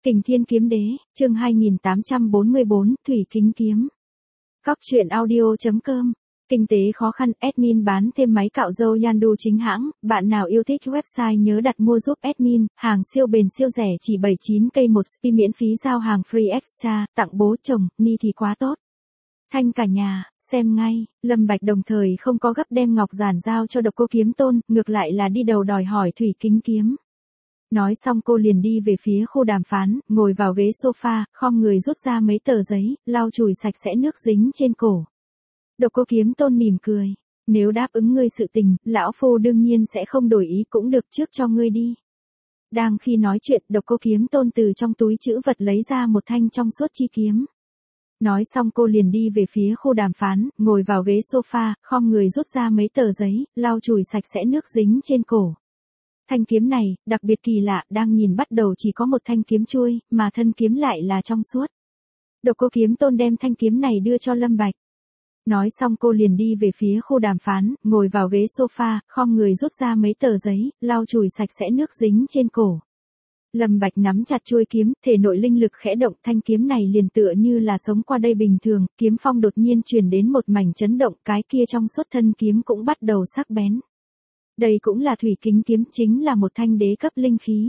Kình Thiên Kiếm Đế, chương 2844, Thủy Kính Kiếm. Cóc truyện audio.com. Kinh tế khó khăn, admin bán thêm máy cạo râu Yandu chính hãng, bạn nào yêu thích website nhớ đặt mua giúp admin, hàng siêu bền siêu rẻ chỉ 79k một spi miễn phí giao hàng free extra, tặng bố chồng, ni thì quá tốt. Thanh cả nhà, xem ngay, Lâm Bạch đồng thời không có gấp đem ngọc giản giao cho Độc Cô Kiếm Tôn, ngược lại là đi đầu đòi hỏi Thủy Kính Kiếm. Nói xong cô liền đi về phía khu đàm phán, ngồi vào ghế sofa, khom người rút ra mấy tờ giấy, lau chùi sạch sẽ nước dính trên cổ. Độc Cô Kiếm Tôn mỉm cười, nếu đáp ứng ngươi sự tình, lão phu đương nhiên sẽ không đổi ý cũng được, trước cho ngươi đi. Đang khi nói chuyện, Độc Cô Kiếm Tôn từ trong túi trữ vật lấy ra một thanh trong suốt chi kiếm. Nói xong cô liền đi về phía khu đàm phán, ngồi vào ghế sofa, khom người rút ra mấy tờ giấy, lau chùi sạch sẽ nước dính trên cổ. Thanh kiếm này, đặc biệt kỳ lạ, đang nhìn bắt đầu chỉ có một thanh kiếm chuôi, mà thân kiếm lại là trong suốt. Độc Cô Kiếm Tôn đem thanh kiếm này đưa cho Lâm Bạch. Nói xong cô liền đi về phía khu đàm phán, ngồi vào ghế sofa, khom người rút ra mấy tờ giấy, lau chùi sạch sẽ nước dính trên cổ. Lâm Bạch nắm chặt chuôi kiếm, thể nội linh lực khẽ động, thanh kiếm này liền tựa như là sống qua đây bình thường, kiếm phong đột nhiên truyền đến một mảnh chấn động, cái kia trong suốt thân kiếm cũng bắt đầu sắc bén. Đây cũng là Thủy Kính Kiếm, chính là một thanh đế cấp linh khí.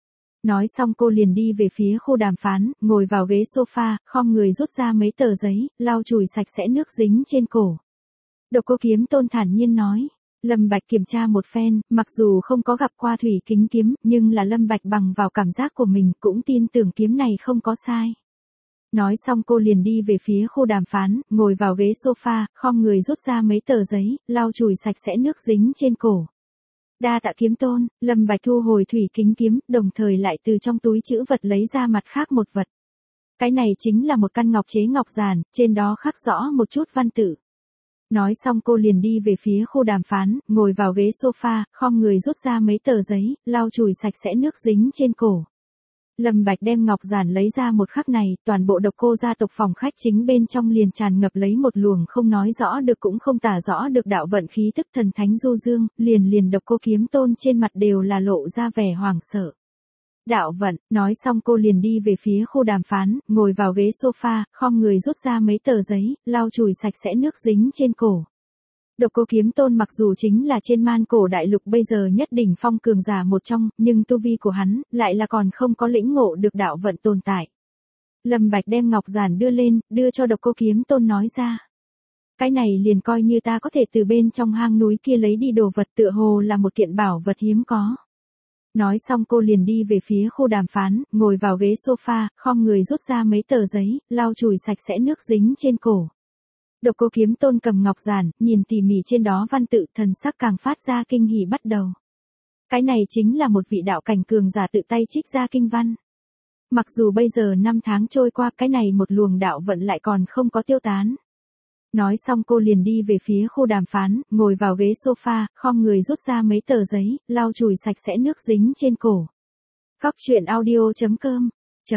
Nói xong cô liền đi về phía khu đàm phán, ngồi vào ghế sofa, khom người rút ra mấy tờ giấy, lau chùi sạch sẽ nước dính trên cổ. Độc Cô Kiếm Tôn thản nhiên nói. Lâm Bạch kiểm tra một phen, mặc dù không có gặp qua Thủy Kính Kiếm, nhưng là Lâm Bạch bằng vào cảm giác của mình cũng tin tưởng kiếm này không có sai. Nói xong cô liền đi về phía khu đàm phán, ngồi vào ghế sofa, khom người rút ra mấy tờ giấy, lau chùi sạch sẽ nước dính trên cổ. Đa tạ Kiếm Tôn, Lâm Bạch thu hồi Thủy Kính Kiếm, đồng thời lại từ trong túi trữ vật lấy ra mặt khác một vật. Cái này chính là một căn ngọc chế ngọc giản, trên đó khắc rõ một chút văn tự. Nói xong cô liền đi về phía khu đàm phán, ngồi vào ghế sofa, khom người rút ra mấy tờ giấy, lau chùi sạch sẽ nước dính trên cổ. Lâm Bạch đem ngọc giản lấy ra một khắc này, toàn bộ Độc Cô gia tộc phòng khách chính bên trong liền tràn ngập lấy một luồng không nói rõ được cũng không tả rõ được đạo vận khí tức thần thánh du dương, liền Độc Cô Kiếm Tôn trên mặt đều là lộ ra vẻ hoảng sợ. Đạo vận, nói xong cô liền đi về phía khu đàm phán, ngồi vào ghế sofa, khom người rút ra mấy tờ giấy, lau chùi sạch sẽ nước dính trên cổ. Độc Cô Kiếm Tôn mặc dù chính là trên man cổ đại lục bây giờ nhất đỉnh phong cường giả một trong, nhưng tu vi của hắn, lại là còn không có lĩnh ngộ được đạo vận tồn tại. Lâm Bạch đem ngọc giản đưa lên, đưa cho Độc Cô Kiếm Tôn nói ra. Cái này liền coi như ta có thể từ bên trong hang núi kia lấy đi đồ vật, tựa hồ là một kiện bảo vật hiếm có. Nói xong cô liền đi về phía khu đàm phán, ngồi vào ghế sofa, khom người rút ra mấy tờ giấy, lau chùi sạch sẽ nước dính trên cổ. Độc Cô Kiếm Tôn cầm ngọc giản, nhìn tỉ mỉ trên đó văn tự, thần sắc càng phát ra kinh hỉ bắt đầu. Cái này chính là một vị đạo cảnh cường giả tự tay trích ra kinh văn. Mặc dù bây giờ năm tháng trôi qua, cái này một luồng đạo vận lại còn không có tiêu tán. Nói xong cô liền đi về phía khu đàm phán, ngồi vào ghế sofa, khom người rút ra mấy tờ giấy, lau chùi sạch sẽ nước dính trên cổ. Cóc truyện audio.com.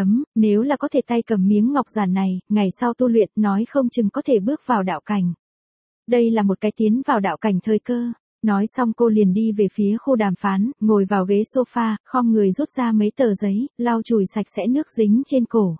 Nếu là có thể tay cầm miếng ngọc giản này, ngày sau tu luyện nói không chừng có thể bước vào đạo cảnh. Đây là một cái tiến vào đạo cảnh thời cơ. Nói xong cô liền đi về phía khu đàm phán, ngồi vào ghế sofa, khom người rút ra mấy tờ giấy, lau chùi sạch sẽ nước dính trên cổ.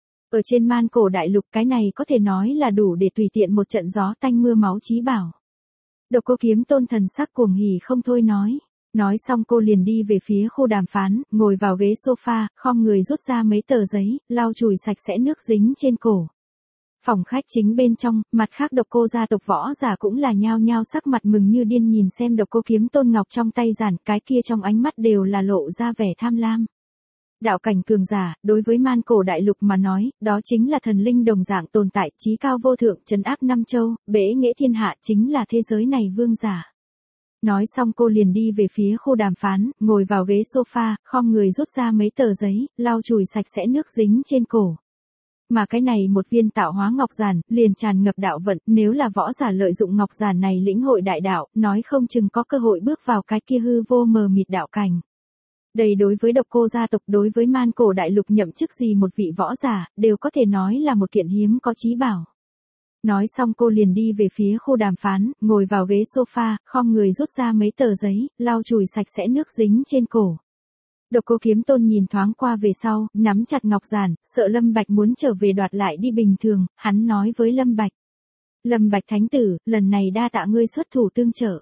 Ở trên man cổ đại lục cái này có thể nói là đủ để tùy tiện một trận gió tanh mưa máu chí bảo. Độc Cô Kiếm Tôn thần sắc cuồng hỉ không thôi nói. Nói xong cô liền đi về phía khu đàm phán, ngồi vào ghế sofa, khom người rút ra mấy tờ giấy, lau chùi sạch sẽ nước dính trên cổ. Phòng khách chính bên trong, mặt khác Độc Cô gia tộc võ giả cũng là nhao nhao sắc mặt mừng như điên nhìn xem Độc Cô Kiếm Tôn ngọc trong tay giản, cái kia trong ánh mắt đều là lộ ra vẻ tham lam. Đạo cảnh cường giả, đối với man cổ đại lục mà nói, đó chính là thần linh đồng dạng tồn tại, chí cao vô thượng, trấn áp năm châu, bế nghệ thiên hạ, chính là thế giới này vương giả. Nói xong cô liền đi về phía khu đàm phán, ngồi vào ghế sofa, khom người rút ra mấy tờ giấy, lau chùi sạch sẽ nước dính trên cổ. Mà cái này một viên tạo hóa ngọc giản, liền tràn ngập đạo vận, nếu là võ giả lợi dụng ngọc giản này lĩnh hội đại đạo, nói không chừng có cơ hội bước vào cái kia hư vô mờ mịt đạo cảnh. Đây đối với Độc Cô gia tộc, đối với man cổ đại lục nhậm chức gì một vị võ giả, đều có thể nói là một kiện hiếm có chí bảo. Nói xong cô liền đi về phía khu đàm phán, ngồi vào ghế sofa, khom người rút ra mấy tờ giấy, lau chùi sạch sẽ nước dính trên cổ. Độc Cô Kiếm Tôn nhìn thoáng qua về sau, nắm chặt ngọc giản, sợ Lâm Bạch muốn trở về đoạt lại đi bình thường, hắn nói với Lâm Bạch. Lâm Bạch thánh tử, lần này đa tạ ngươi xuất thủ tương trợ.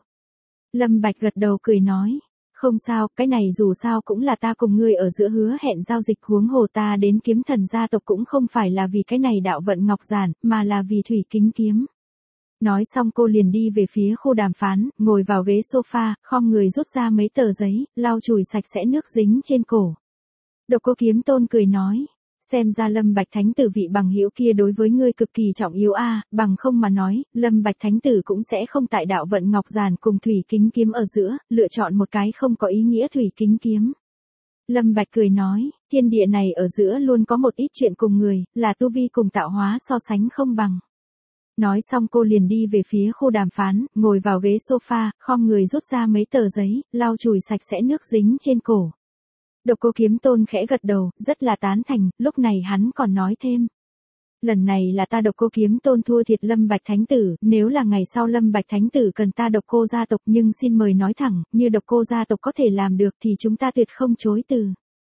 Lâm Bạch gật đầu cười nói. Không sao, cái này dù sao cũng là ta cùng ngươi ở giữa hứa hẹn giao dịch, huống hồ ta đến Kiếm Thần gia tộc cũng không phải là vì cái này đạo vận ngọc giản, mà là vì thủy kính kiếm. Nói xong cô liền đi về phía khu đàm phán, ngồi vào ghế sofa, khom người rút ra mấy tờ giấy, lau chùi sạch sẽ nước dính trên cổ. Độc Cô Kiếm Tôn cười nói, xem ra Lâm Bạch thánh tử vị bằng hữu kia đối với ngươi cực kỳ trọng yếu a, bằng không mà nói, Lâm Bạch thánh tử cũng sẽ không tại đạo vận ngọc giản cùng thủy kính kiếm ở giữa, lựa chọn một cái không có ý nghĩa thủy kính kiếm. Lâm Bạch cười nói, thiên địa này ở giữa luôn có một ít chuyện cùng người, là tu vi cùng tạo hóa so sánh không bằng. Nói xong cô liền đi về phía khu đàm phán, ngồi vào ghế sofa, khom người rút ra mấy tờ giấy, lau chùi sạch sẽ nước dính trên cổ. Độc Cô Kiếm Tôn khẽ gật đầu, rất là tán thành, lúc này hắn còn nói thêm. Lần này là ta Độc Cô Kiếm Tôn thua thiệt Lâm Bạch thánh tử, nếu là ngày sau Lâm Bạch thánh tử cần ta Độc Cô gia tộc, nhưng xin mời nói thẳng, như Độc Cô gia tộc có thể làm được thì chúng ta tuyệt không chối từ.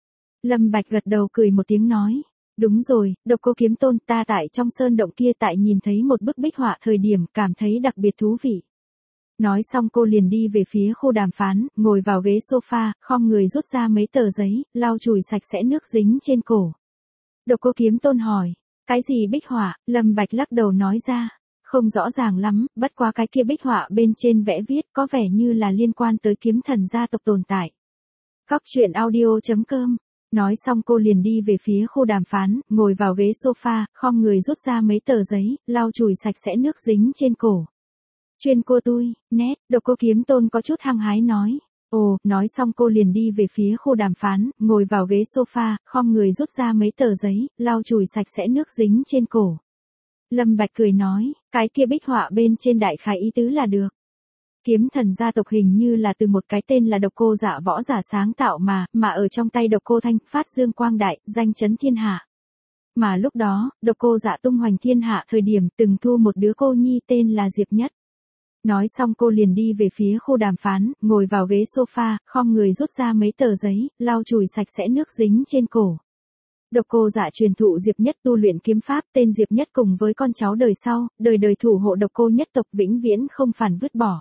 Lâm Bạch gật đầu cười một tiếng nói. Đúng rồi, Độc Cô Kiếm Tôn, ta tại trong sơn động kia tại nhìn thấy một bức bích họa thời điểm cảm thấy đặc biệt thú vị. Nói xong cô liền đi về phía khu đàm phán, ngồi vào ghế sofa, khom người rút ra mấy tờ giấy, lau chùi sạch sẽ nước dính trên cổ. Độc Cô Kiếm Tôn hỏi, cái gì bích họa? Lâm Bạch lắc đầu nói ra, không rõ ràng lắm, bất quá cái kia bích họa bên trên vẽ viết có vẻ như là liên quan tới Kiếm Thần gia tộc tồn tại. Góc truyện audio.com. Nói xong cô liền đi về phía khu đàm phán, ngồi vào ghế sofa, khom người rút ra mấy tờ giấy, lau chùi sạch sẽ nước dính trên cổ. Chuyên cô tui, nét, Độc Cô Kiếm Tôn có chút hăng hái nói. Ồ, nói xong cô liền đi về phía khu đàm phán, ngồi vào ghế sofa, khom người rút ra mấy tờ giấy, lau chùi sạch sẽ nước dính trên cổ. Lâm Bạch cười nói, cái kia bích họa bên trên đại khái ý tứ là được. Kiếm Thần gia tộc hình như là từ một cái tên là Độc Cô Dạ võ giả sáng tạo mà ở trong tay Độc Cô Thanh phát dương quang đại, danh chấn thiên hạ. Mà lúc đó, Độc Cô Dạ tung hoành thiên hạ thời điểm từng thu một đứa cô nhi tên là Diệp Nhất. Nói xong cô liền đi về phía khu đàm phán, ngồi vào ghế sofa, khom người rút ra mấy tờ giấy, lau chùi sạch sẽ nước dính trên cổ. Độc Cô Dạ truyền thụ Diệp Nhất tu luyện kiếm pháp, tên Diệp Nhất cùng với con cháu đời sau, đời đời thủ hộ Độc Cô nhất tộc vĩnh viễn không phản vứt bỏ.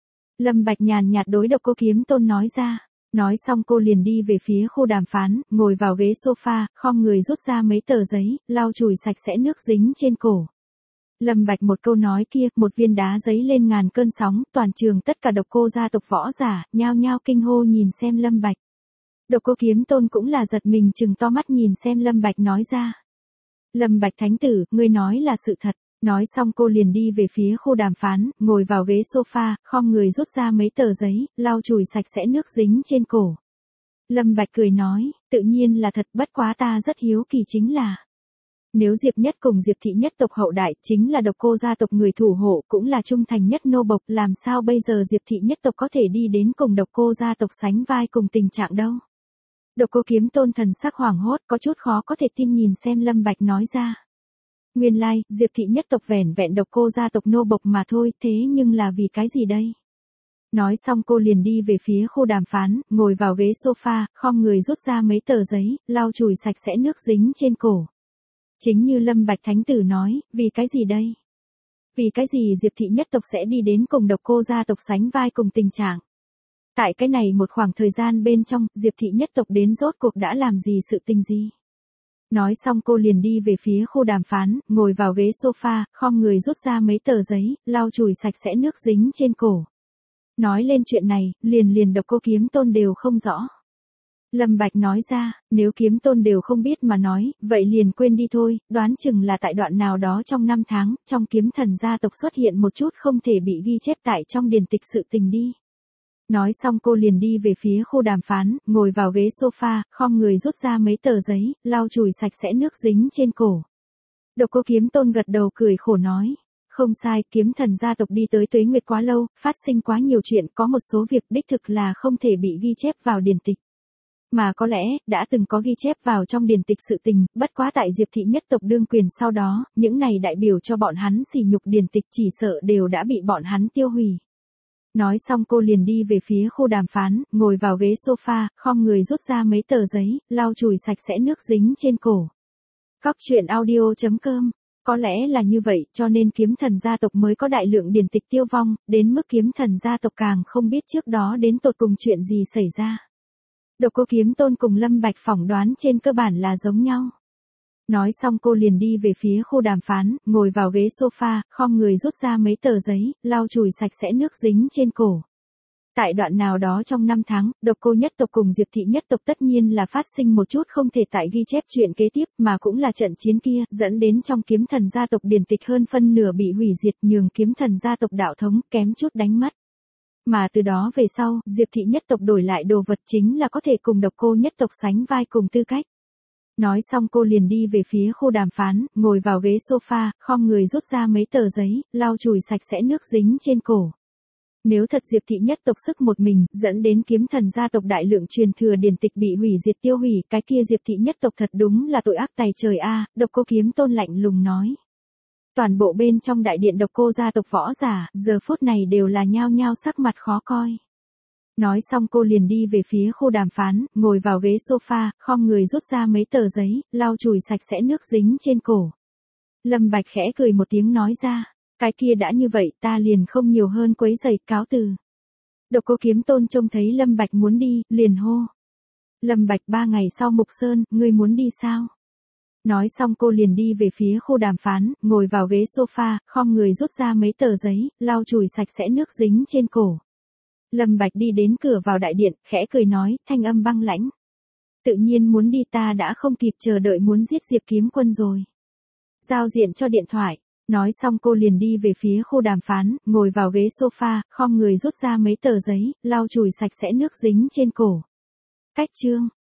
Lâm Bạch nhàn nhạt đối Độc Cô Kiếm Tôn nói ra. Nói xong cô liền đi về phía khu đàm phán, ngồi vào ghế sofa, khom người rút ra mấy tờ giấy, lau chùi sạch sẽ nước dính trên cổ. Lâm Bạch một câu nói kia, một viên đá giấy lên ngàn cơn sóng, toàn trường tất cả Độc Cô gia tộc võ giả, nhao nhao kinh hô nhìn xem Lâm Bạch. Độc Cô Kiếm Tôn cũng là giật mình trừng to mắt nhìn xem Lâm Bạch nói ra. Lâm Bạch thánh tử, ngươi nói là sự thật. Nói xong cô liền đi về phía khu đàm phán, ngồi vào ghế sofa, khom người rút ra mấy tờ giấy, lau chùi sạch sẽ nước dính trên cổ. Lâm Bạch cười nói, tự nhiên là thật, bất quá ta rất hiếu kỳ chính là. Nếu Diệp Nhất cùng Diệp thị nhất tộc hậu đại chính là Độc Cô gia tộc người thủ hộ cũng là trung thành nhất nô bộc, làm sao bây giờ Diệp thị nhất tộc có thể đi đến cùng Độc Cô gia tộc sánh vai cùng tình trạng đâu. Độc Cô Kiếm Tôn thần sắc hoảng hốt, có chút khó có thể tin nhìn xem Lâm Bạch nói ra. Nguyên lai, Diệp thị nhất tộc vẻn vẹn Độc Cô gia tộc nô bộc mà thôi, thế nhưng là vì cái gì đây? Nói xong cô liền đi về phía khu đàm phán, ngồi vào ghế sofa, khom người rút ra mấy tờ giấy, lau chùi sạch sẽ nước dính trên cổ. Chính như Lâm Bạch thánh tử nói, vì cái gì đây? Vì cái gì Diệp thị nhất tộc sẽ đi đến cùng Độc Cô gia tộc sánh vai cùng tình trạng? Tại cái này một khoảng thời gian bên trong, Diệp thị nhất tộc đến rốt cuộc đã làm gì sự tình gì? Nói xong cô liền đi về phía khu đàm phán, ngồi vào ghế sofa, khom người rút ra mấy tờ giấy, lau chùi sạch sẽ nước dính trên cổ. Nói lên chuyện này, liền Độc Cô Kiếm Tôn đều không rõ. Lâm Bạch nói ra, nếu Kiếm Tôn đều không biết mà nói, vậy liền quên đi thôi, đoán chừng là tại đoạn nào đó trong năm tháng, trong Kiếm Thần gia tộc xuất hiện một chút không thể bị ghi chép tại trong điển tịch sự tình đi. Nói xong cô liền đi về phía khu đàm phán, ngồi vào ghế sofa, khom người rút ra mấy tờ giấy, lau chùi sạch sẽ nước dính trên cổ. Độc Cô Kiếm Tôn gật đầu cười khổ nói. Không sai, Kiếm Thần gia tộc đi tới tuế nguyệt quá lâu, phát sinh quá nhiều chuyện, có một số việc đích thực là không thể bị ghi chép vào điển tịch. Mà có lẽ, đã từng có ghi chép vào trong điển tịch sự tình, bất quá tại Diệp thị nhất tộc đương quyền sau đó, những này đại biểu cho bọn hắn sỉ nhục điển tịch chỉ sợ đều đã bị bọn hắn tiêu hủy. Nói xong cô liền đi về phía khu đàm phán, ngồi vào ghế sofa, khom người rút ra mấy tờ giấy, lau chùi sạch sẽ nước dính trên cổ. Cóc truyện audio.com. Có lẽ là như vậy cho nên kiếm thần gia tộc mới có đại lượng điển tịch tiêu vong, đến mức kiếm thần gia tộc càng không biết trước đó đến tột cùng chuyện gì xảy ra. Độc Cô Kiếm Tôn cùng Lâm Bạch phỏng đoán trên cơ bản là giống nhau. Nói xong cô liền đi về phía khu đàm phán, ngồi vào ghế sofa, khom người rút ra mấy tờ giấy, lau chùi sạch sẽ nước dính trên cổ. Tại đoạn nào đó trong 5 tháng, Độc Cô nhất tộc cùng Diệp thị nhất tộc tất nhiên là phát sinh một chút không thể tại ghi chép chuyện kế tiếp mà cũng là trận chiến kia, dẫn đến trong kiếm thần gia tộc điển tịch hơn phân nửa bị hủy diệt nhường kiếm thần gia tộc đạo thống kém chút đánh mất. Mà từ đó về sau, Diệp thị nhất tộc đổi lại đồ vật chính là có thể cùng Độc Cô nhất tộc sánh vai cùng tư cách. Nói xong cô liền đi về phía khu đàm phán, ngồi vào ghế sofa, khom người rút ra mấy tờ giấy, lau chùi sạch sẽ nước dính trên cổ. Nếu thật Diệp thị nhất tộc sức một mình, dẫn đến kiếm thần gia tộc đại lượng truyền thừa điển tịch bị hủy diệt tiêu hủy, cái kia Diệp thị nhất tộc thật đúng là tội ác tày trời a, Độc Cô Kiếm Tôn lạnh lùng nói. Toàn bộ bên trong đại điện Độc Cô gia tộc võ giả, giờ phút này đều là nhao nhao sắc mặt khó coi. Nói xong cô liền đi về phía khu đàm phán, ngồi vào ghế sofa, khom người rút ra mấy tờ giấy, lau chùi sạch sẽ nước dính trên cổ. Lâm Bạch khẽ cười một tiếng nói ra, cái kia đã như vậy ta liền không nhiều hơn quấy rầy, cáo từ. Độc Cô Kiếm Tôn trông thấy Lâm Bạch muốn đi, liền hô. Lâm Bạch 3 ngày sau Mục Sơn, ngươi muốn đi sao? Nói xong cô liền đi về phía khu đàm phán, ngồi vào ghế sofa, khom người rút ra mấy tờ giấy, lau chùi sạch sẽ nước dính trên cổ. Lâm Bạch đi đến cửa vào đại điện, khẽ cười nói, thanh âm băng lãnh. Tự nhiên muốn đi, ta đã không kịp chờ đợi muốn giết Diệp Kiếm Quân rồi. Giao diện cho điện thoại. Nói xong cô liền đi về phía khu đàm phán, ngồi vào ghế sofa, khom người rút ra mấy tờ giấy, lau chùi sạch sẽ nước dính trên cổ. Cách chương.